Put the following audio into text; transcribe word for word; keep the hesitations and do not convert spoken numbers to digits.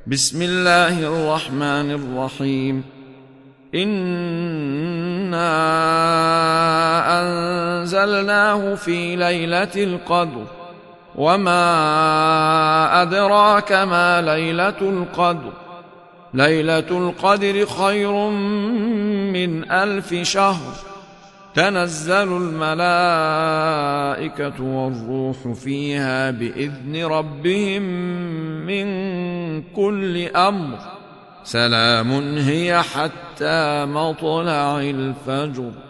بسم الله الرحمن الرحيم. إنا أنزلناه في ليلة القدر، وما أدراك ما ليلة القدر. ليلة القدر خير من ألف شهر. تنزل الملائكة والروح فيها بإذن ربهم من كل أمر. سلام هي حتى مطلع الفجر.